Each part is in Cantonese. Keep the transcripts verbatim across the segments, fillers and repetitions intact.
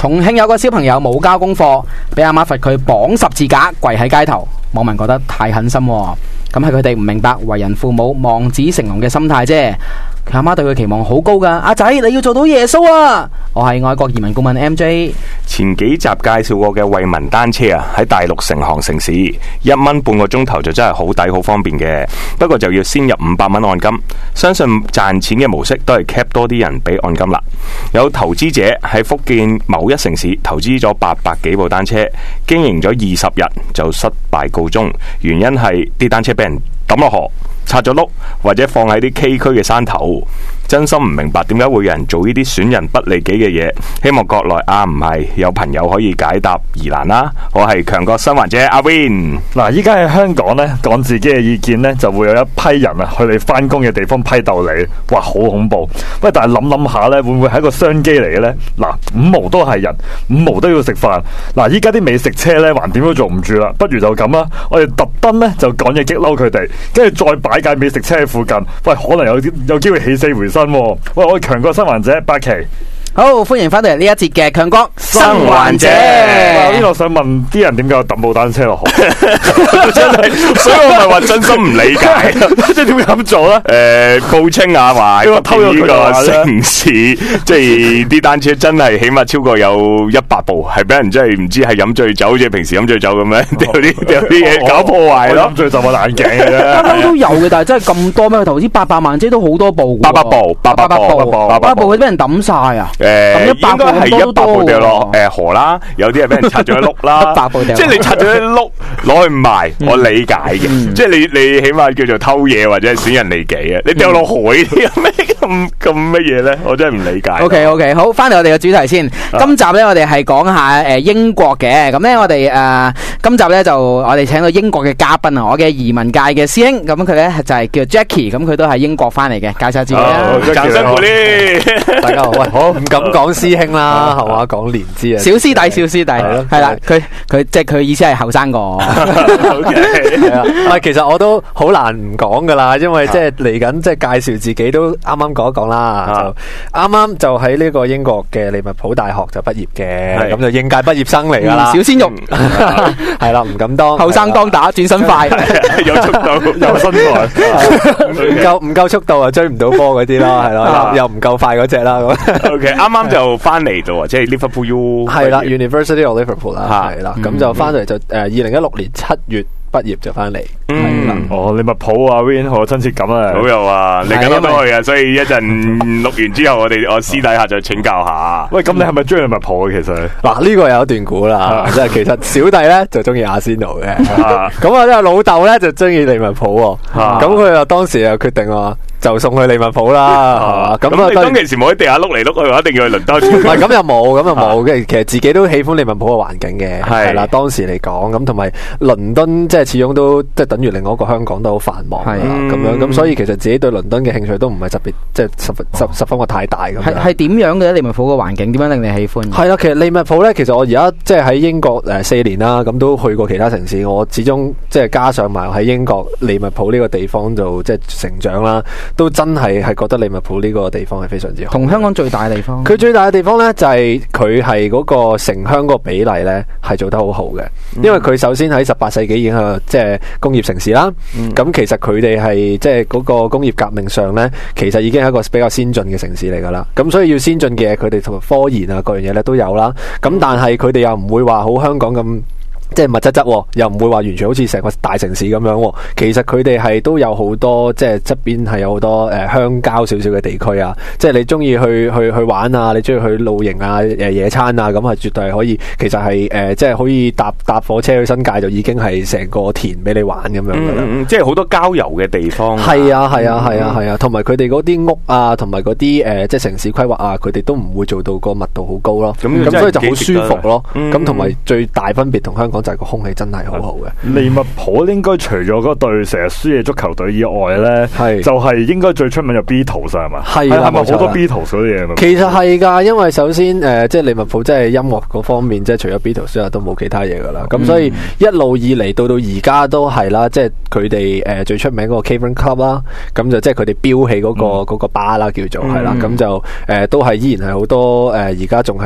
重慶有個小朋友冇交功課，俾阿媽罰佢綁十字架跪喺街頭，網民覺得太狠心喎。咁係佢哋唔明白為人父母望子成龍嘅心態啫。佢阿媽對佢期望好高噶，阿仔你要做到耶穌啊！我係外國移民顧問 M J。 前幾集介紹過嘅惠民單車啊，喺大陸成行成市，一蚊半個鐘頭就真係好抵好方便嘅。不過就要先入五百蚊按金，相信賺錢嘅模式都係 cap 多啲人俾按金啦。有投資者喺福建某一城市投資咗八百幾部單車，經營咗二十日就失敗告終，原因係啲單車俾人抌落河，拆咗轆，或者放喺啲崎嶇嘅山頭。真心唔明白點解會有人做呢啲損人不利己嘅嘢，希望國內啊唔係有朋友可以解答疑難啦。我係強國新環者阿 Win。 嗱，依家喺香港呢，講自己嘅意見呢，就會有一批人啊去你翻工嘅地方批鬥你，哇，好恐怖。喂，但係諗諗下呢，會唔會係一個商機嚟嘅呢？嗱，五毛都係人，五毛都要食飯。嗱，依家啲美食車呢，橫掂都做唔住啦，不如就咁啦，我哋特登呢，就講嘢激嬲佢哋，跟住再擺架美食車喺附近，喂，可能有啲有機會起死回生。喂，我係強國新環者八期。 好，歡迎翻到嚟呢一節嘅強國新環者。 呢度想問啲人點解有抌部單車落河？真係， 所以我咪話真心唔理解， 即係點解咁做咧？ 誒、呃，報稱啊話， 偷咗呢個城市，即係啲單車真係起碼超過有一百部，係俾人真係唔知係飲醉酒，好似平時飲醉酒咁樣，掉啲掉啲嘢搞破壞咯。 飲醉酒我眼鏡嘅啫， 不嬲都有嘅，但係真係咁多咩？投資八百萬，即係都好多部。 八百部，八百部， 八百部，佢俾人抌晒啊！ 誒、呃，應該係一百部掉落誒河啦，有啲係俾人拆咗一碌啦， 百部掉， 即係你拆咗一碌攞去賣，嗯、我理解嘅，嗯、即係你你起碼叫做偷嘢或者係損人利己啊！你掉落海啲有咩咁咁乜嘢咧？我真係唔理解。 OK OK， 好，翻嚟我哋嘅主題先。啊、今集咧我哋係講下誒英國嘅，咁咧我哋誒、呃、今集咧就我哋請到英國嘅嘉賓啊，我嘅移民界嘅師兄，咁佢咧就係叫 Jackie， 咁佢都係英國翻嚟嘅，介紹下自己啦。 掌聲鼓勵， 大家好，喂，好唔敢講師兄啦，係嘛，講年資啊， 小師弟，小師弟係啦，佢佢即係佢意思係後生過。 係啊，喂，其實我都好難唔講噶啦，因為即係嚟緊，即係介紹自己都啱啱講一講啦，就啱啱就喺呢個英國嘅利物浦大學就畢業嘅，咁就應屆畢業生嚟噶啦， 小鮮肉係啦，唔敢當，後生當打，轉身快， 有速度，有身材， 唔夠唔夠速度啊，追唔到波嗰啲咯，係咯，又唔夠快嗰隻啦。 OK，啱啱就翻嚟到，即係 Liverpool U 係啦 ，University of Liverpool 啦，係啦，咁就翻嚟就誒二零一六年七月畢業就翻嚟，係啦。 哦，利物浦啊 Win 好有親切感啊， 好有啊，嚟緊都都去啊，所以一陣錄完之後，我哋我私底下就請教下。 喂，咁你係咪中意利物浦啊？其實嗱，呢個有一段估啦，即係其實小弟咧就中意阿仙奴嘅，咁啊，即係老豆咧就中意利物浦，咁佢又當時又決定話。就送去利物浦啦，咁啊， 你當其時冇喺地下碌嚟碌去，一定要去倫敦。 唔係咁又冇，咁又冇嘅。其實自己都喜歡利物浦嘅環境嘅，係啦。當時嚟講，咁同埋倫敦即係始終都即係等於另外一個香港都好繁忙啦，咁樣咁，所以其實自己對倫敦嘅興趣都唔係特別即係十十十分個太大咁樣。係係點樣嘅利物浦嘅環境？點樣令你喜歡？係啦，其實利物浦咧，其實我而家即係喺英國誒四年啦，咁都去過其他城市，我始終即係加上埋喺英國利物浦呢個地方就即係成長啦。都真係係覺得利物浦呢個地方係非常之好。 同香港最大嘅地方， 佢最大嘅地方呢，就係佢係嗰個城鄉個比例呢，係做得好好嘅。嗯、因為佢首先喺十八世紀已經係即係工業城市啦。咁、嗯、其實佢哋係即係嗰個工業革命上呢，其實已經係一個比較先進嘅城市嚟噶啦。咁所以要先進嘅嘢，佢哋同埋科研啊各樣嘢呢都有啦。咁但係佢哋又唔會話好香港咁。即係密質質，又唔會話完全好似成個大城市咁樣。其實佢哋係都有好多，即係側邊係有好多誒鄉郊少少嘅地區啊。即係你中意去去去玩啊，你中意去露營啊、誒野餐啊，咁係絕對係可以。其實係誒、呃，即係可以搭搭火車去新界就已經係成個田俾你玩咁樣噶啦、 嗯。即係好多郊遊嘅地方。 係啊係啊係啊係啊，同埋佢哋嗰啲屋啊，同埋嗰啲誒，即係城市規劃啊，佢哋都唔會做到個密度好高咯。咁咁、嗯、所以就好舒服咯。咁同埋最大分別同香港就係個空氣真係好好嘅。 利物浦應該除咗嗰隊成日輸嘅足球隊以外咧，係就係應該最出名嘅 Beatles 係嘛？係係咪好多 Beatles 嗰啲嘢？ 其實係噶，因為首先誒、呃，即係利物浦即係音樂嗰方面，即係除咗 Beatles 之外都冇其他嘢噶啦。咁、嗯、所以一路以嚟到到而家都係啦，即係佢哋誒最出名嗰個 Cavern Club 啦，咁就即係佢哋標起嗰個嗰、嗯、個巴啦，叫做係啦，咁就誒、呃、都係依然係好多誒而家仲係。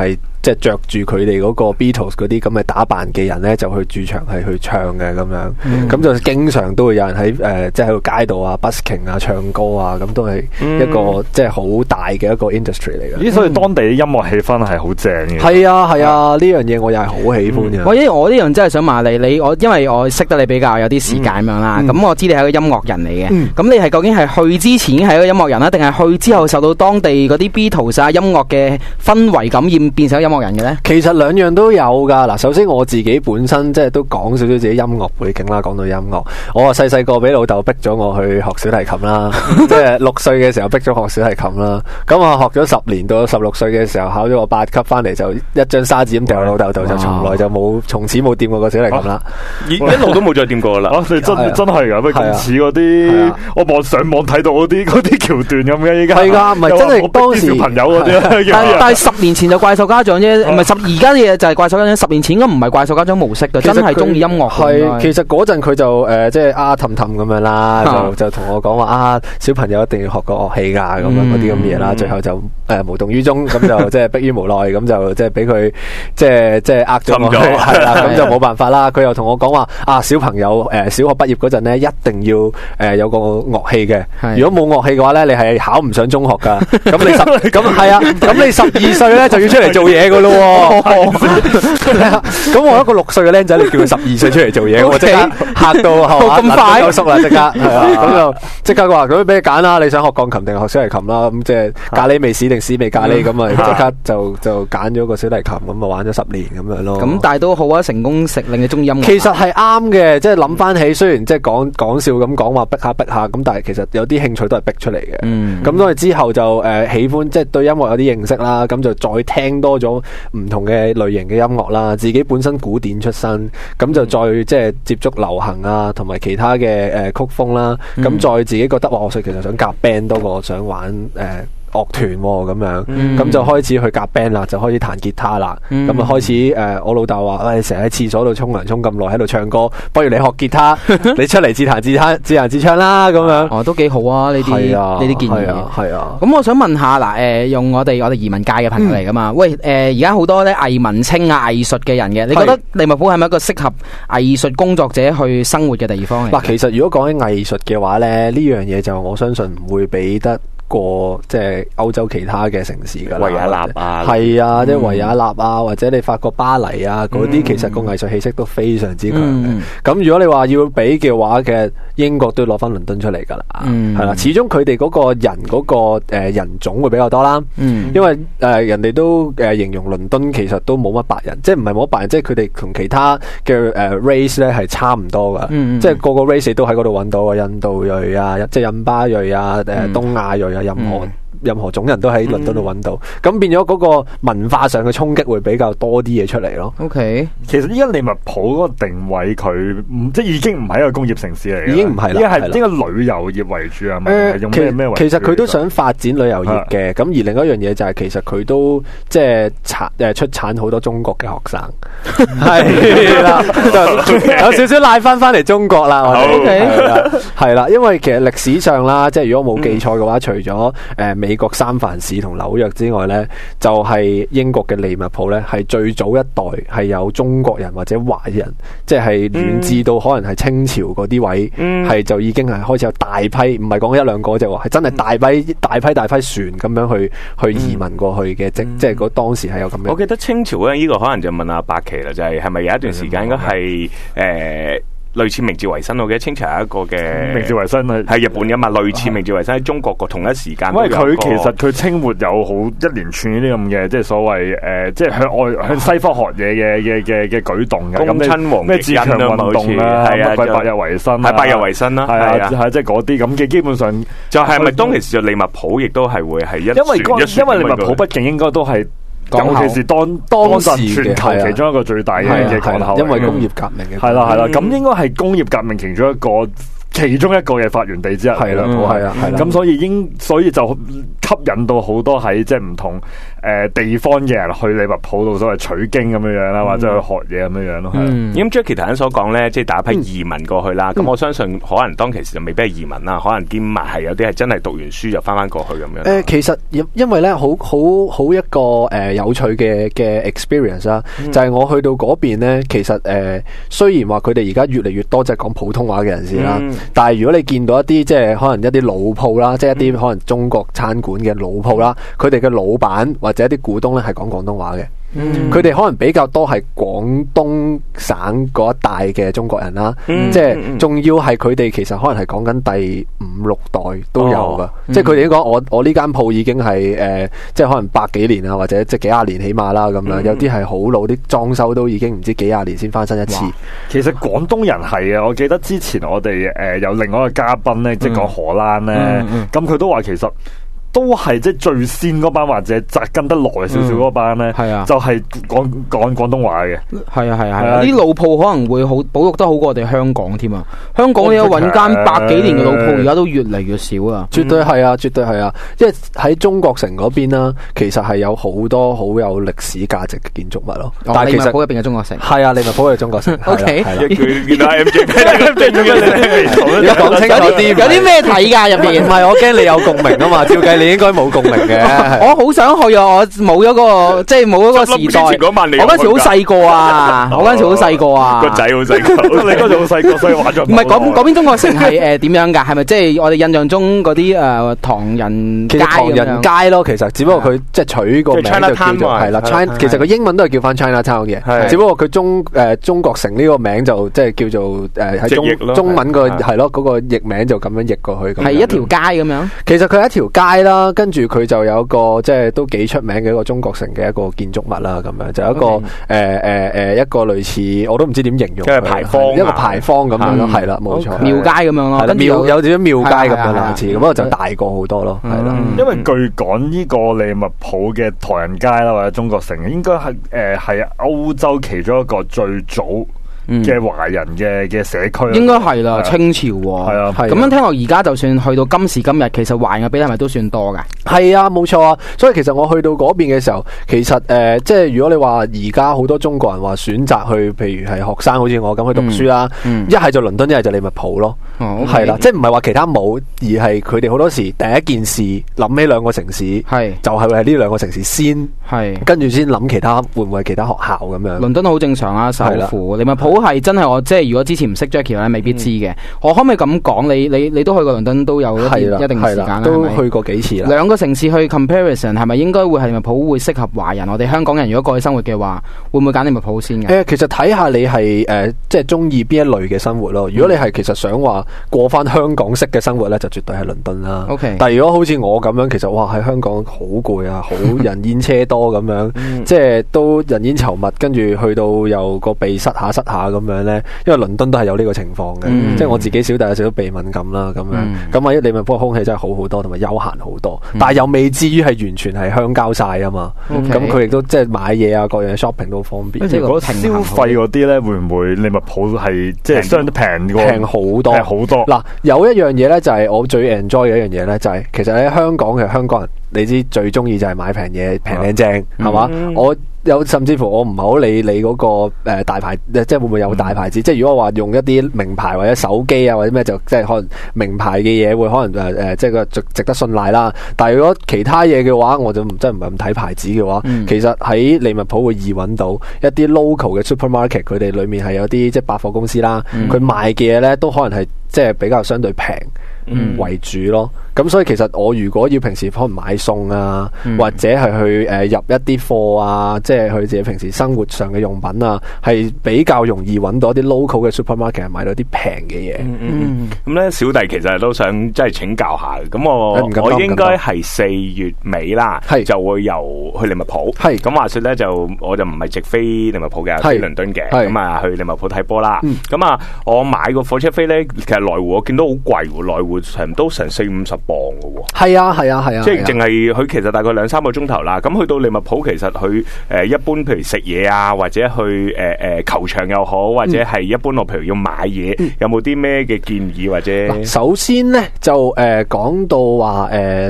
即係着住佢哋嗰個 Beatles 嗰啲咁嘅打扮嘅人咧，就去駐場係去唱嘅咁樣，咁、嗯、就經常都會有人喺誒、呃、即係喺個街度啊 busking 啊唱歌啊，咁都係一個、嗯、即係好大嘅一個 industry 嚟嘅。 咦，所以當地啲音樂氣氛係好正嘅。 係啊係啊，呢樣嘢我又係好喜歡嘅。 我因為我呢樣真係想問你，你我因為我識得你比較有啲時間咁樣啦，咁、嗯、我知你係個音樂人嚟嘅，咁、嗯、你係究竟係去之前已經係一個音樂人啦，定係去之後受到當地嗰啲 Beatles 啊音樂嘅氛圍感染變成音樂人嘅咧？ 其實兩樣都有噶。嗱，首先我自己本身即係都講少少自己音樂背景啦。講到音樂，我啊細細個俾老豆逼咗我去學小提琴啦，即係六歲嘅時候逼咗學小提琴啦。咁我學咗十年，到十六歲嘅時候考咗個八級翻嚟，就一張沙紙咁掉老豆度，就從來就冇從此冇掂過個小提琴啦， 一一路都冇再掂過啦。 啊，你真真係噶，咁似嗰啲我網上網睇到嗰啲嗰啲橋段咁嘅，依家係噶，唔係真係當時小朋友嗰啲。 但但係十年前就怪獸家長啫，唔係十而家嘅嘢就係怪獸家長。十年前應該唔係怪獸家長模式嘅，真係中意音樂。 係其實嗰陣佢就誒即係啊氹氹咁樣啦，就就同我講話啊，小朋友一定要學個樂器噶咁樣嗰啲咁嘢啦。最後就誒無動於衷，咁就即係迫於無奈，咁就即係俾佢即係即係呃咗我，係啦，咁就冇辦法啦。佢又同我講話啊，小朋友誒小學畢業嗰陣咧，一定要誒有個樂器嘅。如果冇樂器嘅話咧，你係考唔上中學噶。咁你十咁係啊，咁你十二歲咧就要出嚟做嘢噶咯。咁我一個六歲嘅僆仔，你叫佢十二歲出嚟做嘢，我即刻嚇到係嘛，咁快收縮啦，即刻係啊，咁就即刻話咁俾你揀啦，你想學鋼琴定學小提琴啦？咁即係咖喱味屎定屎味咖喱咁啊，即刻就就揀咗個小提琴，咁啊玩咗十年咁樣咯。咁但係都好啊，成功食令你中意音樂。 其實係啱嘅，即係諗翻起，雖然即係講講笑咁講話逼下逼下，咁但係其實有啲興趣都係逼出嚟嘅。咁咁我哋之後就誒喜歡，即係對音樂有啲認識啦，咁就再聽多咗唔同嘅類型嘅音樂啦。自己本身古典出身，咁就再即係接觸流行啊，同埋其他嘅誒曲風啦。咁、嗯、再自己覺得話，我其實想夾 band 多過想玩誒。呃樂團咁樣，咁、嗯、就開始去夾 band 啦，就開始彈吉他啦。咁啊、嗯、開始誒、呃，我老豆話：，喂，成日喺廁所度沖涼沖咁耐，喺度唱歌，不如你學吉他，你出嚟自彈自彈自彈自唱啦。咁樣哦，都幾好啊！呢啲呢啲建議， 係啊。咁我想問下嗱，誒、呃，用我哋我哋移民界嘅朋友嚟噶嘛？嗯、喂，誒、呃，而家好多咧藝文青啊、藝術嘅人嘅，你覺得利物浦係咪一個適合藝術工作者去生活嘅地方嚟？ 嗱，其實如果講起藝術嘅話咧，呢樣嘢就我相信唔會俾得過即係歐洲其他嘅城市噶啦，維也納啊，係啊，嗯、即係維也納啊，或者你法國巴黎啊嗰啲，嗯、其實個藝術氣息都非常之強嘅。咁、嗯、如果你話要比嘅話，其實英國都攞翻倫敦出嚟噶啦，係啦、嗯，始終佢哋嗰個人嗰個誒人種會比較多啦。嗯、因為誒人哋都誒形容倫敦其實都冇乜白人，即係唔係冇乜白人，即係佢哋同其他嘅誒 race 咧係差唔多噶，嗯、即係個個 race 都喺嗰度揾到啊，印度裔啊，即係印巴裔啊，誒東亞裔啊。任何、嗯、任何種人都喺倫敦度揾到，咁、嗯、變咗嗰個文化上嘅衝擊會比較多啲嘢出嚟咯。 OK， 其實依家利物浦嗰個定位佢即係已經唔係一個工業城市嚟嘅， 已經唔係啦， 依家係應該旅遊業為主啊。誒，用咩咩為主？ 其實佢都想發展旅遊業嘅，咁、啊、而另一樣嘢就係其實佢都即係產誒出產好多中國嘅學生，係啦，有少少賴翻翻嚟中國啦。OK，係啦，係啦，因為其實歷史上啦，即係如果冇記錯嘅話，嗯、除咗誒、呃、美國三藩市同紐約之外咧，就係、是、英國嘅利物浦咧，係最早一代係有中國人或者華人，即係遠至到可能係清朝嗰啲位，係、嗯、就已經係開始有大批，唔係講一兩個啫，係真係大批大批大批船咁樣去去移民過去嘅，即、嗯、即係嗰當時係有咁樣。 我記得清朝咧，呢、這個可能就問阿白琪啦，就係係咪有一段時間應該係誒。類似明治維新，我記得清朝係一個嘅明治維新係日本嘅嘛，類似明治維新喺中國個同一時間。因為佢其實佢清末有好一連串呢啲咁嘅，即係所謂誒，即係向外向西方學嘢嘅嘅嘅嘅舉動嘅。 恭親王咩自強運動啦，乜鬼百日維新， 係百日維新啦， 係啊，係即係嗰啲咁嘅，基本上就係咪當其時就利物浦亦都係會係一因為因為利物浦畢竟應該都係。尤其是當當時全球其中一個最大嘅嘅港口， 因為工業革命嘅係啦係啦，咁應該係工業革命其中一個其中一個嘅發源地之一係啦，係啊係啦，咁所以應所以就吸引到好多喺即係唔同誒地方嘅人去利物浦度所謂取經咁樣樣啦，或者去學嘢咁樣樣咯。 嗯，咁 Jackie 頭先所講咧，即係打一批移民過去啦。咁、嗯、我相信可能當其時就未必係移民啦，可能兼埋係有啲係真係讀完書就翻翻過去咁樣。誒、 呃，其實因因為咧，好好好一個誒、呃、有趣嘅嘅 experience 啦，嗯、就係我去到嗰邊咧，其實誒、呃、雖然話佢哋而家越嚟越多即係講普通話嘅人士啦，嗯、但係如果你見到一啲即係可能一啲老鋪啦，即係一啲可能中國餐館嘅老鋪啦，佢哋嘅老闆或者一啲股東咧係講廣東話嘅。佢哋、嗯、可能比較多係廣東省嗰一帶嘅中國人啦，嗯、即係仲要係佢哋其實可能係講緊第五六代都有噶，哦嗯、即係佢哋已經講我我呢間鋪已經係誒、呃，即係可能百幾年啊，或者即係幾廿年起碼啦咁樣，嗯、有啲係好老，啲裝修都已經唔知幾廿年先翻新一次。 其實廣東人係啊，我記得之前我哋誒、呃、有另外一個嘉賓咧，即係講荷蘭咧，咁佢、嗯嗯嗯、都話其實。都係即係最先嗰班或者紮根得耐少少嗰班咧， 係啊， 就係講講廣東話嘅。 係啊係啊係啊！啲老鋪可能會好保育得好過我哋香港添啊！香港你有揾間百幾年嘅老鋪，而家都越嚟越少啊！ 絕對係啊，絕對係啊！因為喺中國城嗰邊啦，其實係有好多好有歷史價值嘅建築物咯。 但係利物浦入邊嘅中國城係啊，利物浦係中國城。O K， 原來 M J 你講清楚啲， 有啲咩睇㗎入邊？ 唔係我驚你有共鳴啊嘛，照計你應該冇共鳴嘅。 我好想去啊！我冇咗個即係冇咗個時代。我嗰時好細個啊！我嗰時好細個啊！ 個仔好細個， 你嗰時好細個，所以玩咗。 唔係嗰嗰邊中國城係誒點樣㗎？係咪即係我哋印象中嗰啲誒唐人街咁樣？ 唐人街咯，其實只不過佢即係取個名就叫做係啦。China 其實個英文都係叫翻 China Town 嘅，只不過佢中誒中國城呢個名就即係叫做誒喺中中文個係咯嗰個譯名就咁樣譯過去。 係一條街咁樣。 其實佢係一條街啦，跟住佢就有個即係都幾出名嘅一個中國城嘅一個建築物啦，咁樣就一個誒誒誒一個類似我都唔知點形容， 即係牌坊， 一個牌坊咁樣咯，係啦，冇錯， 廟街咁樣咯， 廟有少少廟街咁樣類似，咁不過就大過好多咯，係啦。 因為據講呢個利物浦嘅唐人街啦，或者中國城，應該係誒係歐洲其中一個最早嘅華人嘅嘅社區， 應該係啦，清朝喎， 係啊， 咁樣聽落而家就算去到今時今日，其實華人嘅比例係咪都算多噶？ 係啊，冇錯啊，所以其實我去到嗰邊嘅時候，其實誒、呃，即係如果你話而家好多中國人話選擇去，譬如係學生，好似我咁去讀書啦，一係、嗯嗯、就倫敦，一係就利物浦咯，係啦、哦 okay 啊，即係唔係話其他冇，而係佢哋好多時第一件事諗起兩個城市，係是就係係呢兩個城市先，係是跟住先諗其他會唔會係其他學校咁樣。倫敦好正常啊，首府，利物浦係真係我即係如果之前唔識 Jackie 咧，未必知嘅。嗯、我可唔可以咁講？你你你都去過倫敦，都有一一定時間啦， 都去過幾次啦。 兩個城市去 comparison 係咪應該會係利物浦會適合華人？我哋香港人如果過去生活嘅話，會唔會揀利物浦先嘅？ 誒、呃，其實睇下你係誒、呃，即係中意邊一類嘅生活咯。如果你係其實想話過翻香港式嘅生活咧，就絕對係倫敦啦。 OK， 但係如果好似我咁樣，其實哇喺香港好攰啊，好人煙車多咁樣，嗯、即係都人煙稠密，跟住去到又個鼻塞下塞下咁樣咧。因為倫敦都係有呢個情況嘅，嗯、即係我自己小弟有少少鼻敏感啦，咁樣咁啊，一利物浦空氣真係好好多，同埋悠閒好多，嗯、但係又未至於係完全係鄉郊晒啊嘛。咁佢亦都即係買嘢啊，各樣 shopping 都方便。 如果消費嗰啲咧，會唔會利物浦係即係相對平平好多？ 平好多。 嗱，有一樣嘢咧，就係我最 enjoy 嘅一樣嘢咧，就係其實喺香港嘅香港人，你知最中意就係買平嘢，平靚正係嘛？我有甚至乎我唔係好理你嗰個誒大牌，即係會唔會有大牌子？嗯、即係如果話用一啲名牌或者手機啊或者咩，就即係可能名牌嘅嘢會可能誒誒、呃，即係個值值得信賴啦。但係如果其他嘢嘅話，我就真係唔係咁睇牌子嘅話，嗯、其實喺利物浦會易揾到一啲 local 嘅 supermarket，佢哋裏面係有啲即係百貨公司啦，佢、嗯、賣嘅嘢咧都可能係即係比較相對平。嗯，為主咯，咁所以其實我如果要平時可能買餸啊，嗯、或者係去誒、呃、入一啲貨啊，即係佢自己平時生活上嘅用品啊，係比較容易揾到一啲 local 嘅 supermarket 買到啲平嘅嘢。 嗯嗯，咁咧、嗯、小弟其實都想即係請教下，咁我我應該係四月尾啦，係就會由去利物浦，係咁話說咧就我就唔係直飛利物浦嘅，飛倫敦嘅，咁啊去利物浦睇波啦。咁啊、嗯、我買個火車飛咧，其實來回我見到好貴喎，來回。成都成四五十磅嘅喎， 係啊係啊係啊， 即係淨係佢其實大概兩三個鐘頭啦。咁去到利物浦，其實佢誒一般譬如食嘢啊，或者去誒誒、呃、球場又好，或者係一般我譬如要買嘢，嗯、有冇啲咩嘅建議或者？ 首先咧就誒講、呃、到話誒。呃嗰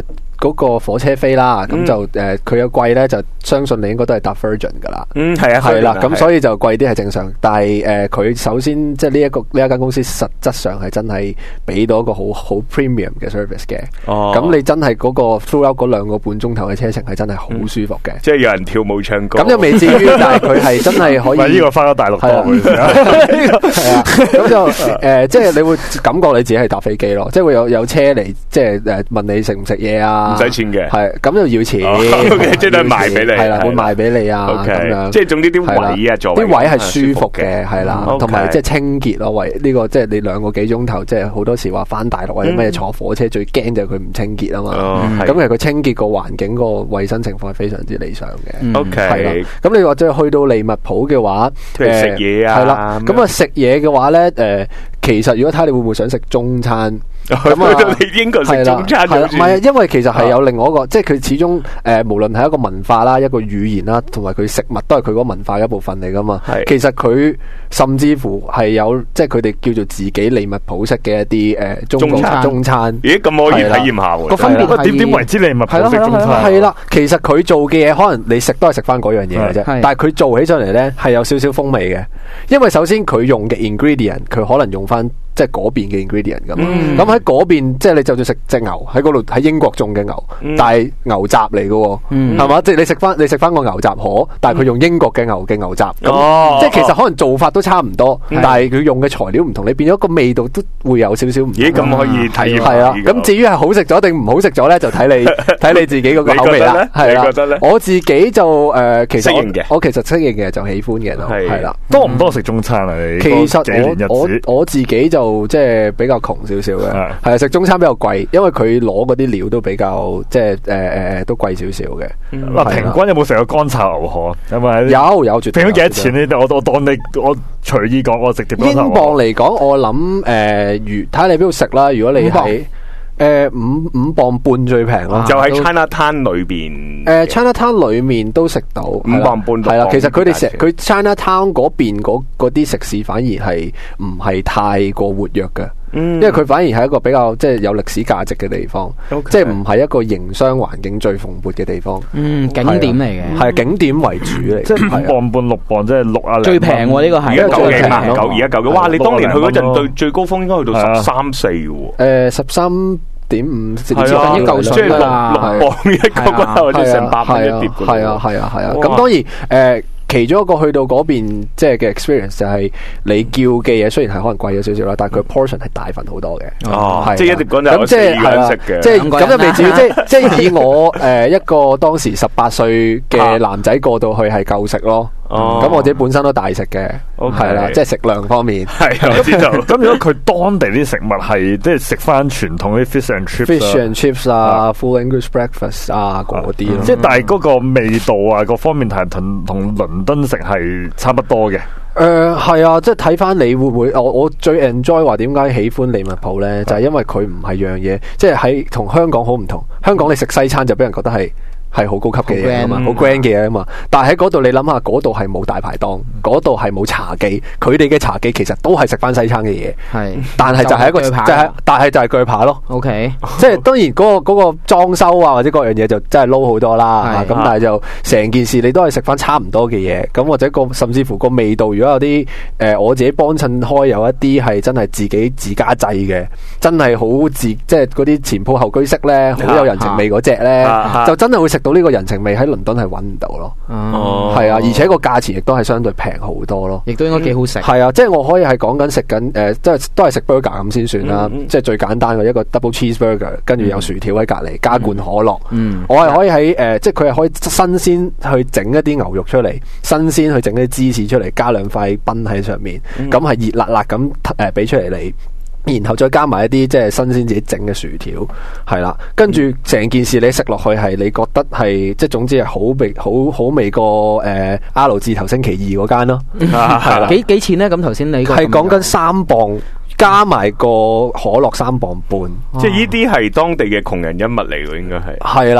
嗰個火車飛啦，咁就誒佢有貴咧，就相信你應該都係搭 Virgin 噶啦。 嗯，係啊， 係啦，咁所以就貴啲係正常。但係誒佢首先即係呢一個呢一間公司實質上係真係俾到一個好好 premium 嘅 service 嘅。 哦， 咁你真係嗰個 throughout 嗰兩個半鐘頭嘅車程係真係好舒服嘅。 即係有人跳舞唱歌。 咁就未至於，但係佢係真係可以。 唔係呢個翻咗大陸多嘅時候。 係啊，咁就誒，即係你會感覺你自己係搭飛機咯，即係會有有車嚟，即係誒問你食唔食嘢啊？ 唔使錢嘅， 係咁就要錢， 即係賣俾你， 係啦，會賣俾你啊，咁樣， 即係總之啲位啊，座位啲位係舒服嘅，係啦，同埋即係清潔咯，為呢個即係你兩個幾鐘頭，即係好多時話翻大陸或者咩坐火車最驚就係佢唔清潔啊嘛，咁其實佢清潔個環境個衛生情況係非常之理想嘅。 OK， 係啦，咁你話即係去到利物浦嘅話， 譬如食嘢啊， 係啦，咁啊食嘢嘅話咧，誒，其實如果睇你會唔會想食中餐？ 咁啊，你應該食中餐係啦，唔係啊，因為其實係有另外一個，即係佢始終誒，無論係一個文化啦，一個語言啦，同埋佢食物都係佢嗰個文化嘅一部分嚟噶嘛。係，其實佢甚至乎係有，即係佢哋叫做自己利物浦式嘅一啲誒中中餐。中餐咦，咁可以體驗下喎。 個分別係點點為之利物浦式中餐？ 係啦，其實佢做嘅嘢可能你食都係食翻嗰樣嘢嘅啫，但係佢做起上嚟咧係有少少風味嘅，因為首先佢用嘅 ingredient 佢可能用翻。即係嗰邊嘅 ingredient 咁，咁喺嗰邊即係你就算食隻牛喺嗰度喺英國種嘅牛，但係牛雜嚟嘅，係嘛？即係你食翻你食翻個牛雜河，但係佢用英國嘅牛嘅牛雜，咁即係其實可能做法都差唔多，但係佢用嘅材料唔同，你變咗個味道都會有少少唔同。 咦？咁可以體驗係啊？咁至於係好食咗定唔好食咗咧，就睇你睇你自己嗰個口味啦。係啦，我自己就誒其實我其實適應嘅就喜歡嘅咯，係啦。 多唔多食中餐啊？你其實我我我自己就。即係比較窮少少嘅，係啊，食中餐比較貴，因為佢攞嗰啲料都比較即係誒誒都貴少少嘅。 嗱，平均有冇食過乾炒牛河？有冇？ 有有絕對。 平均幾多錢呢？我我當你我隨意講，我食碟乾炒牛河。 英鎊嚟講，我諗誒，如睇下你邊度食啦。如果你喺誒五五磅半最平咯， 就喺 China Town 裏邊。 誒 China Town 裏面都食到五磅半， 係啦。其實佢哋食佢 China Town 嗰邊嗰嗰啲食肆反而係唔係太過活躍嘅。因為佢反而係一個比較即係有歷史價值嘅地方，即係唔係一個營商環境最蓬勃嘅地方。 嗯，景點嚟嘅， 係景點為主嚟， 即係五磅半六磅，即係六啊零。 最平喎呢個係， 而家九幾萬九，而家九嘅。哇！你當年去嗰陣對最高峰應該去到十三四喎。 誒，十三點五，接近一嚿水啦，六磅一個骨頭，或者成百蚊一碟。 係啊，係啊，係啊。咁當然誒。其中一個去到嗰邊即係嘅 experience 就係你叫嘅嘢雖然係可能貴咗少少啦，但係佢 portion 係大份好多嘅。哦，即係一碟講就咁即係係啦，即係咁就未至於，即係即係以我誒一個當時十八歲嘅男仔過到去係夠食咯。哦，咁我自己本身都大食嘅，係啦，即係食量方面係我知道。 咁如果佢當地啲食物係即係食翻傳統啲 fish and chips、 fish and chips 啊、full English breakfast 啊嗰啲咯， 即係但係嗰個味道啊各方面係同同倫敦食係差不多嘅。 誒係啊，即係睇翻你會唔會？我我最 enjoy 話點解喜歡利物浦咧，就係因為佢唔係樣嘢，即係喺同香港好唔同。香港你食西餐就俾人覺得係。係好高級嘅嘢啊嘛，好 grand 嘅嘢啊嘛，但係喺嗰度你諗下，嗰度係冇大排檔，嗰度係冇茶記，佢哋嘅茶記其實都係食翻西餐嘅嘢，係，但係就係一個就係，但係就係鋸扒咯。OK， 即係當然嗰個嗰個裝修啊或者各樣嘢就真係撈好多啦，咁但係就成件事你都係食翻差唔多嘅嘢，咁或者個甚至乎個味道，如果有啲誒我自己幫襯開有一啲係真係自己自家製嘅，真係好自即係嗰啲前鋪後居式咧，好有人情味嗰隻咧，就真係會食到呢個人情味喺倫敦係揾唔到咯，係啊，而且個價錢亦都係相對平好多咯，亦都應該幾好食。係啊，即係我可以係講緊食緊誒，即係都係食 burger 咁先算啦，即係最簡單嘅一個 double cheeseburger，跟住有薯條喺隔離，加罐可樂。我係可以喺誒，即係佢係可以新鮮去整一啲牛肉出嚟，新鮮去整啲芝士出嚟，加兩塊賓喺上面，咁係熱辣辣咁誒俾出嚟你。然後再加埋一啲即係新鮮自己整嘅薯條，係啦，跟住成件事你食落去係你覺得係即係總之係好味好好味過誒 R 字頭星期二嗰間咯，係啦。幾幾錢咧？咁頭先你係講緊三磅加埋個可樂三磅半， 即係呢啲係當地嘅窮人恩物嚟嘅，應該係係啦。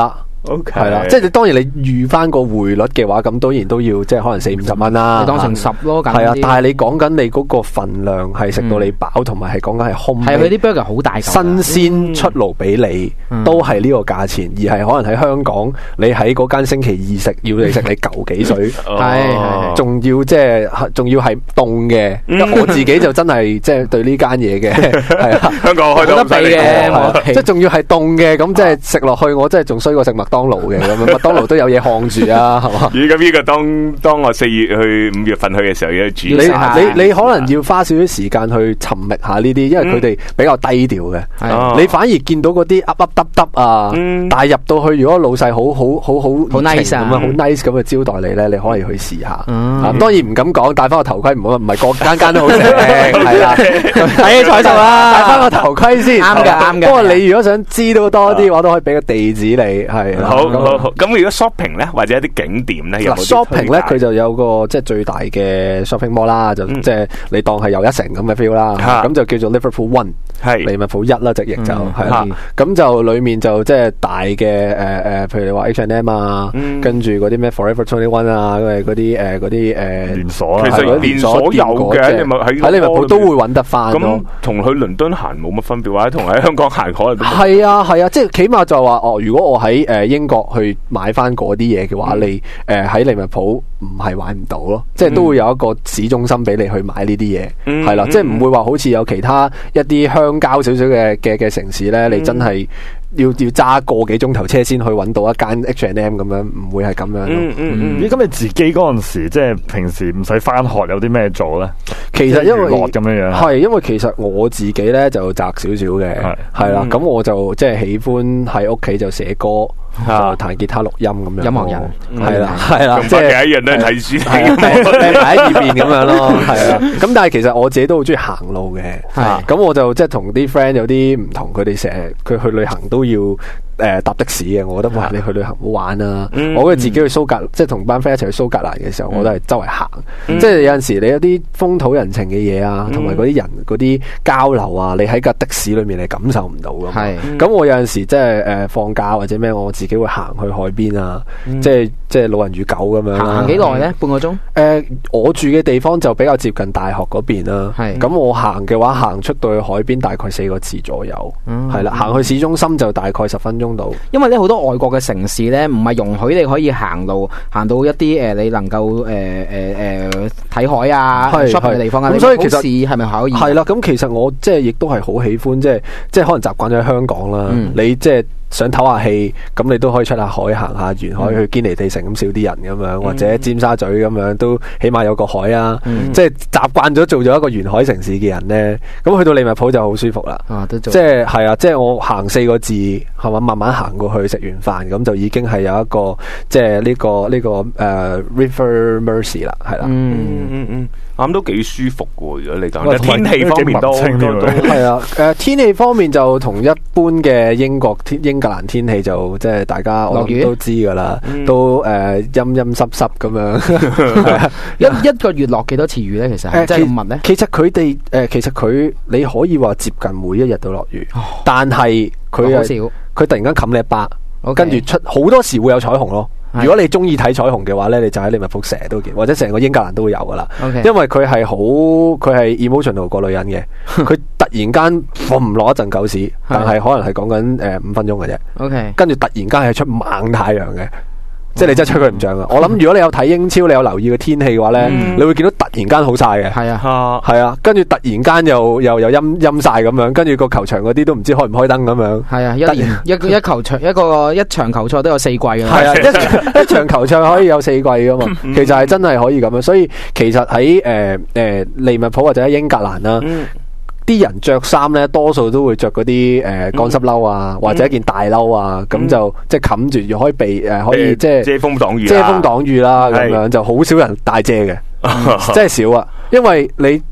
OK， 係啦，即係你當然你預翻個匯率嘅話，咁當然都要即係可能四五十蚊啦， 你當成十咯， 係啊，但係你講緊你嗰個份量係食到你飽，同埋係講緊係空， 係佢啲 burger 好大嚿， 新鮮出爐俾你，都係呢個價錢，而係可能喺香港，你喺嗰間星期二食，要你食你嚿幾水，係仲要即係仲要係凍嘅，我自己就真係即係對呢間嘢嘅，係啊， 香港開到冇得比嘅， 即係仲要係凍嘅，咁即係食落去，我真係仲衰過食麥當勞嘅，咁麥當勞都有嘢看住啊，係嘛？ 咦，咁呢個當當我四月去五月份去嘅時候，要煮。 你你你可能要花少少時間去尋覓下呢啲，因為佢哋比較低調嘅。你反而見到嗰啲噏噏耷耷啊，但係入到去，如果老細好好好好好 nice 咁樣，好 nice 咁嘅招待你咧，你可以去試下。當然唔敢講，戴翻個頭盔，唔好唔係個間間都好正，係啦， 睇彩數啦， 戴翻個頭盔先。 啱嘅，啱嘅。 不過你如果想知道多啲嘅話，都可以俾個地址你，係。 好好好。咁如果 shopping 咧，或者一啲景點咧，有冇 shopping 咧，佢就有個即係最大嘅 shopping mall 啦，就即係你當係又一城咁嘅 feel 啦。咁就叫做 Liverpool One， 係利物浦一啦，直譯就係啦。咁就裏面就即係大嘅誒誒，譬如你話 H and M 啊，跟住嗰啲咩 Forever Twenty One 啊，嗰啲誒嗰啲誒連鎖， 其實連鎖有嘅， 喺利物浦都會揾得翻。 咁同去倫敦行冇乜分別，或者同喺香港行可能都係啊係啊，即係起碼就話哦，如果我喺誒英國去買翻嗰啲嘢嘅話，你誒喺利物浦唔係買唔到咯，即係都會有一個市中心俾你去買呢啲嘢，係啦，即係唔會話好似有其他一啲鄉郊少少嘅嘅嘅城市咧，你真係要要揸個幾鐘頭車先去揾到一間 H and M 咁樣，唔會係咁樣咯。 嗯嗯，咦，咁你自己嗰陣時，即係平時唔使翻學，有啲咩做咧？ 其實因為咁樣樣， 係因為其實我自己咧就宅少少嘅，係啦，咁我就即係喜歡喺屋企就寫歌。就彈吉他錄音咁樣， 音樂人係啦係啦， 即係一樣都係睇書， 係喺一邊咁樣咯，係啦。咁但係其實我自己都好中意行路嘅，係咁我就即係同啲 friend 有啲唔同，佢哋成日佢去旅行都要誒搭的士嘅。我覺得哇，你去旅行好玩啊！我覺得自己去蘇格，即係同班 friend 一齊去蘇格蘭嘅時候，我都係周圍行，即係有陣時你有啲風土人情嘅嘢啊，同埋嗰啲人嗰啲交流啊，你喺架的士裏面你感受唔到噶嘛。咁我有陣時即係誒放假或者咩，我自己會行去海邊啊，即係即係老人與狗咁樣。 行幾耐咧？半個鐘？ 誒，我住嘅地方就比較接近大學嗰邊啦。係咁我行嘅話，行出到去海邊大概四個字左右。係啦，行去市中心就大概十分鐘到。 因為咧好多外國嘅城市咧，唔係容許你可以行路行到一啲誒，你能夠誒誒誒睇海啊 shopping 嘅地方啊。咁所以其實係咪可以？ 係啦，咁其實我即係亦都係好喜歡，即係即係可能習慣咗喺香港啦。你即係想唞下氣，咁你都可以出下海行下沿海去堅尼地城咁少啲人咁樣，或者尖沙咀咁樣都起碼有個海啊。即係習慣咗做咗一個沿海城市嘅人咧，咁去到利物浦就好舒服啦。即係係啊，即係我行四個字係嘛，慢慢行過去食完飯咁就已經係有一個即係呢個呢個誒 River Mersey 啦，係啦。 嗯嗯嗯，咁都幾舒服嘅。如果你講天氣方面都係啊，誒天氣方面就同一般嘅英國天英格蘭天氣就即係大家我諗都知噶啦，都誒陰陰濕濕咁樣。 一一個月落幾多次雨咧？其實係真係咁密咧？ 其實佢哋誒，其實佢你可以話接近每一日都落雨，但係佢好少， 佢突然間冚你一巴，跟住出好多時會有彩虹咯。如果你中意睇彩虹嘅話咧，你就喺利物浦成日都見，或者成個英格蘭都會有噶啦。Okay. 因為佢係好，佢係 emotional 個女人嘅，佢突然間我唔落一陣狗屎，但係可能係講緊誒五分鐘嘅啫。Okay. 跟住突然間係出猛太陽嘅。即係你真係吹佢唔脹啊！我諗如果你有睇英超，你有留意個天氣嘅話咧，嗯、你會見到突然間好晒嘅。係啊，係啊，跟住突然間又又又陰陰晒咁樣，跟住個球場嗰啲都唔知開唔開燈咁樣。係啊，一年一一球場一個一場球賽都有四季㗎。係啊，一一場球賽可以有四季㗎嘛。其實係真係可以咁樣，所以其實喺誒誒利物浦或者喺英格蘭啦。嗯啲人着衫咧，多數都會着嗰啲誒乾濕褸啊，或者一件大褸啊，咁就即係冚住，又可以避誒，可以即係遮風擋雨， 遮風擋雨啦，咁樣就好少人帶遮嘅，真係少啊！因為你一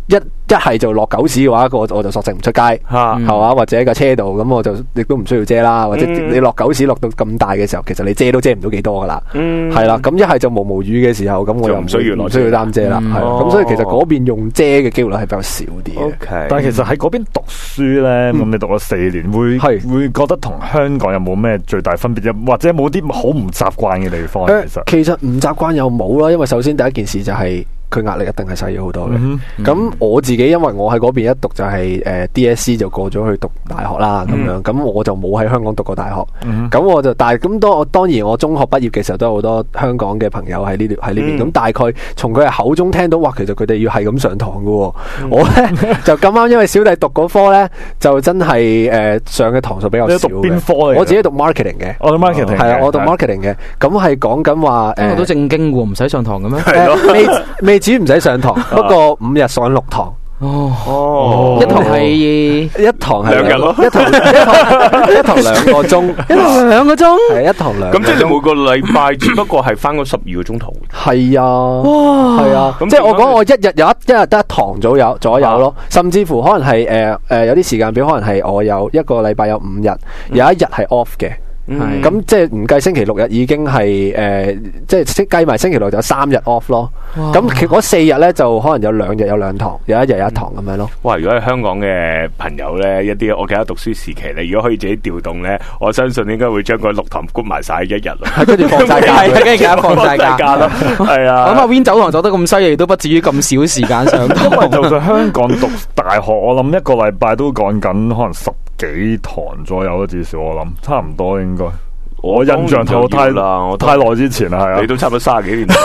一係就落狗屎嘅話，我我就索性唔出街，係嘛，或者喺架車度，咁我就亦都唔需要遮啦。或者你落狗屎落到咁大嘅時候，其實你遮都遮唔到幾多噶啦，係啦。咁一係就毛毛雨嘅時候，咁我又唔需要唔需要擔遮啦，係。咁所以其實嗰邊用遮嘅機會率係比較少啲嘅。 但係其實喺嗰邊讀書咧，咁你讀咗四年，會會覺得同香港有冇咩最大分別？或者冇啲好唔習慣嘅地方？其實其實唔習慣又冇啦，因為首先第一件事就係佢壓力一定係細咗好多嘅。咁、嗯嗯、我自己因為我喺嗰邊一讀就係誒 D S C 就過咗去讀大學啦，咁、嗯、樣咁我就冇喺香港讀過大學。咁、嗯、我就但係咁當我當然我中學畢業嘅時候都有好多香港嘅朋友喺呢喺呢邊。咁、嗯、大概從佢嘅口中聽到，哇，其實佢哋要係咁上堂㗎。嗯、我咧就咁啱，因為小弟讀嗰科咧就真係誒、呃、上嘅堂數比較少嘅。你讀邊科嚟？我自己讀 marketing 嘅。我讀 marketing 係啊，我讀 marketing 嘅。咁係講緊話誒， 我都正經喎，唔使上堂嘅咩？ 未未至於唔使上堂，不過五日上六堂。 哦哦，一堂係一堂係兩日咯， 一堂一堂兩個鐘， 一堂兩個鐘， 係一堂兩。 咁即係你每個禮拜只不過係翻嗰十二個鐘頭。 係啊，哇，係啊。即係我講我一日有一一日得一堂左右左右咯，甚至乎可能係誒誒有啲時間表，可能係我有一個禮拜有五日，有一日係 off 嘅。咁、嗯、即係唔計星期六日已經係誒、呃，即係計埋星期六就有三日 off 咯。咁嗰四日咧就可能有兩日有兩堂，有一日有一堂咁樣咯。 哇！如果係香港嘅朋友咧，一啲我記得讀書時期咧，如果可以自己調動咧，我相信應該會將嗰六堂谷埋晒一日咯。 跟住放晒假， 跟住放晒假咯。 係啊。 咁阿 Win 走堂走得咁犀利，都不至於咁少時間上堂。 因為就算香港讀大學，我諗一個禮拜都講緊可能十幾堂左右咯，至少我諗差唔多應該。我印象就太啦，我太耐之前啦，係啊， 你都差唔多卅幾年。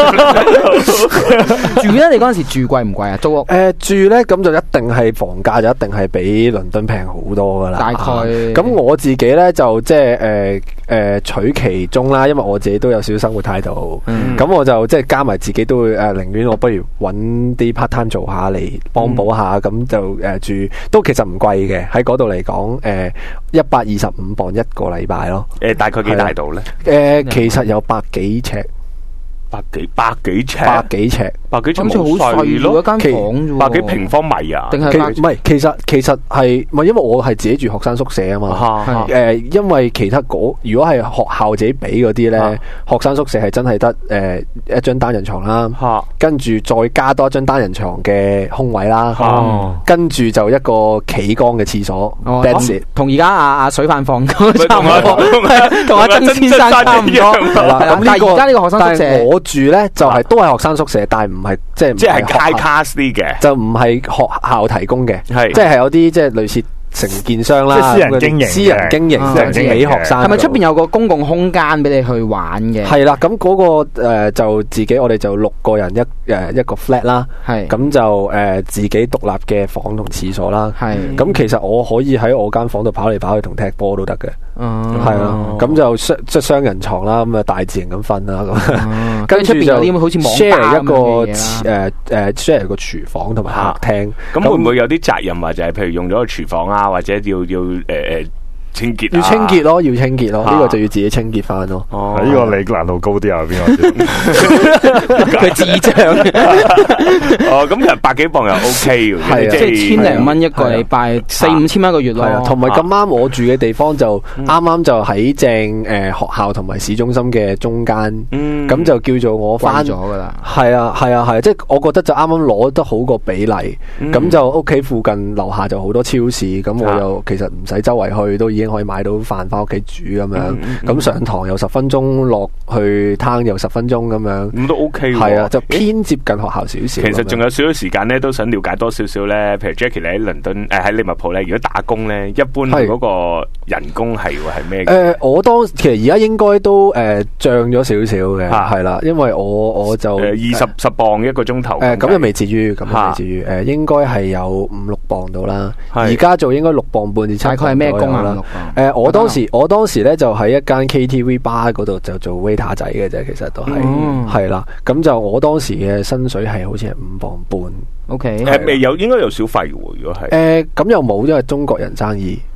住咧，你嗰陣時住貴唔貴啊？租屋？ 誒，住咧咁就一定係房價就一定係比倫敦平好多噶啦。 大概咁我自己咧就即係誒誒取其中啦，因為我自己都有少少生活態度。咁我就即係加埋自己都會誒，寧願我不如揾啲 part time 做下嚟幫補下，咁就誒住都其實唔貴嘅。喺嗰度嚟講，誒一百二十五磅一個禮拜咯。 誒，大概幾大度咧？ 誒，其實有百幾尺。 百幾百幾尺， 百幾尺， 百幾尺好似好細咯，一間房啫， 百幾平方米啊？ 定係唔係？其實其實係唔係？因為我係自己住學生宿舍啊嘛。誒，因為其他嗰如果係學校自己俾嗰啲咧，學生宿舍係真係得誒一張單人床啦，跟住再加多一張單人床嘅空位啦，跟住就一個企缸嘅廁所。 同而家阿阿水飯房差唔多，同阿曾先生差唔多。咁但係而家呢個學生宿舍， 我住咧就係都係學生宿舍，但係唔係即係即係 high class 啲嘅， 就唔係學校提供嘅，即係有啲即係類似承建商啦， 即係私人經營， 私人經營，甚至俾學生。 係咪出邊有個公共空間俾你去玩嘅？ 係啦，咁嗰個誒就自己我哋就六個人一誒一個 flat 啦，係咁就誒自己獨立嘅房同廁所啦，係咁其實我可以喺我間房度跑嚟跑去同踢波都得嘅。係啊，咁就雙即係雙人床啦，咁啊大自然咁瞓啦，咁跟住就 share 一個誒誒 share 個廚房同埋客廳。 咁會唔會有啲責任或者係譬如用咗個廚房啊，或者要要誒誒清潔？ 要清潔咯，要清潔咯，呢個就要自己清潔翻咯。 哦，呢個你難度高啲啊？邊個？ 佢智障。 哦，咁其實百幾磅又 OK 嘅， 係啊，即係千零蚊一個禮拜，四五千蚊一個月咯。 同埋咁啱我住嘅地方就啱啱就喺正誒學校同埋市中心嘅中間，咁就叫做我翻咗噶啦。 係啊係啊係，即係我覺得就啱啱攞得好個比例，咁就屋企附近樓下就好多超市，咁我又其實唔使周圍去，都已經可以買到飯翻屋企煮咁樣。咁上堂又十分鐘，落去攤又十分鐘咁樣， 咁都 OK。 係啊，就偏接近學校少少。 其實仲有少少時間咧，都想了解多少少咧。譬如 Jackie 你喺倫敦誒喺利物浦咧，如果打工咧，一般嗰個人工係會係咩？ 誒，我當其實而家應該都誒漲咗少少嘅，係啦，因為我我就誒二十十磅一個鐘頭。 誒咁又未至於，咁又未至於。誒應該係有五六磅到啦。而家做應該六磅半至七磅。大概係咩工啊？誒，我當時我當時咧就喺一間 K T V bar 嗰度就做 waiter 仔嘅啫，其實都係係啦。咁就我當時嘅薪水係好似係五磅半。 O K， 誒未有應該有小費嘅喎，如果係誒咁又冇，因為中國人生意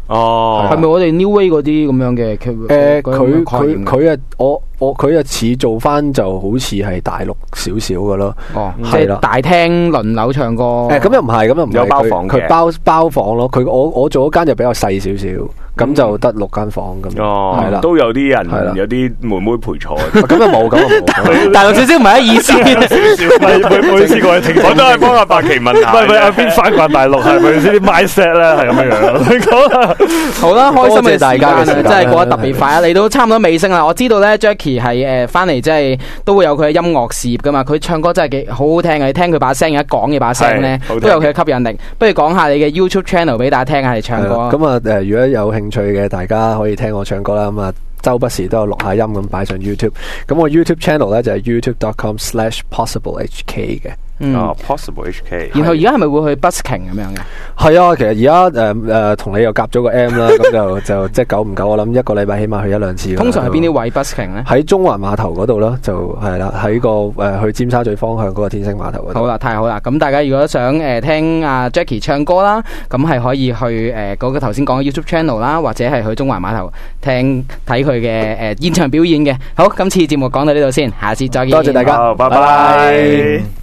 哦， 係咪我哋 New Way 嗰啲咁樣嘅？ 誒，佢佢佢啊，我我佢啊似做翻就好似係大陸少少嘅咯。 哦，即係大廳輪流唱歌。 誒，咁又唔係，咁又唔係， 有包房嘅， 佢包包房咯。佢我我做嗰間就比較細少少。咁就得六間房咁， 哦， 係啦， 都有啲人，有啲妹妹陪坐， 咁又冇，咁又冇。 大陸少少唔係一意思， 每每次過去聽， 我都係幫阿白琪問下， 唔係唔係阿邊翻慣大陸係咪先啲 mindset 咧係咁樣樣？你講啊， 好啦，開心嘅大家嘅真係過得特別快啊！嚟到差唔多尾聲啦，我知道咧 Jackie 係誒翻嚟，即係都會有佢嘅音樂事業噶嘛，佢唱歌真係幾好好聽嘅，你聽佢把聲，而家講嘅把聲咧都有佢嘅吸引力。不如講下你嘅 YouTube channel 俾大家聽下你唱歌。 咁啊誒，如果有興趣嘅大家，可以聽我唱歌啦，咁啊周不時都有錄下音咁擺上 YouTube， 咁我 YouTube channel 咧就係 youtube dot com slash possible h k 嘅。 嗯， 哦 ，Possible H K。 然後而家係咪會去 busking 咁樣嘅？ 係啊，其實而家誒誒同你又夾咗個 M 啦，咁就就即係久唔久，我諗一個禮拜起碼去一兩次。 通常係邊啲位 busking 咧？ 喺中環碼頭嗰度咯，就係啦，喺個誒去尖沙咀方向嗰個天星碼頭嗰度。 好啦，太好啦！咁大家如果想誒聽阿 Jackie 唱歌啦，咁係可以去誒嗰個頭先講嘅 YouTube channel 啦，或者係去中環碼頭聽睇佢嘅誒現場表演嘅。好，今次節目講到呢度先，下次再見。 多謝大家， 拜拜。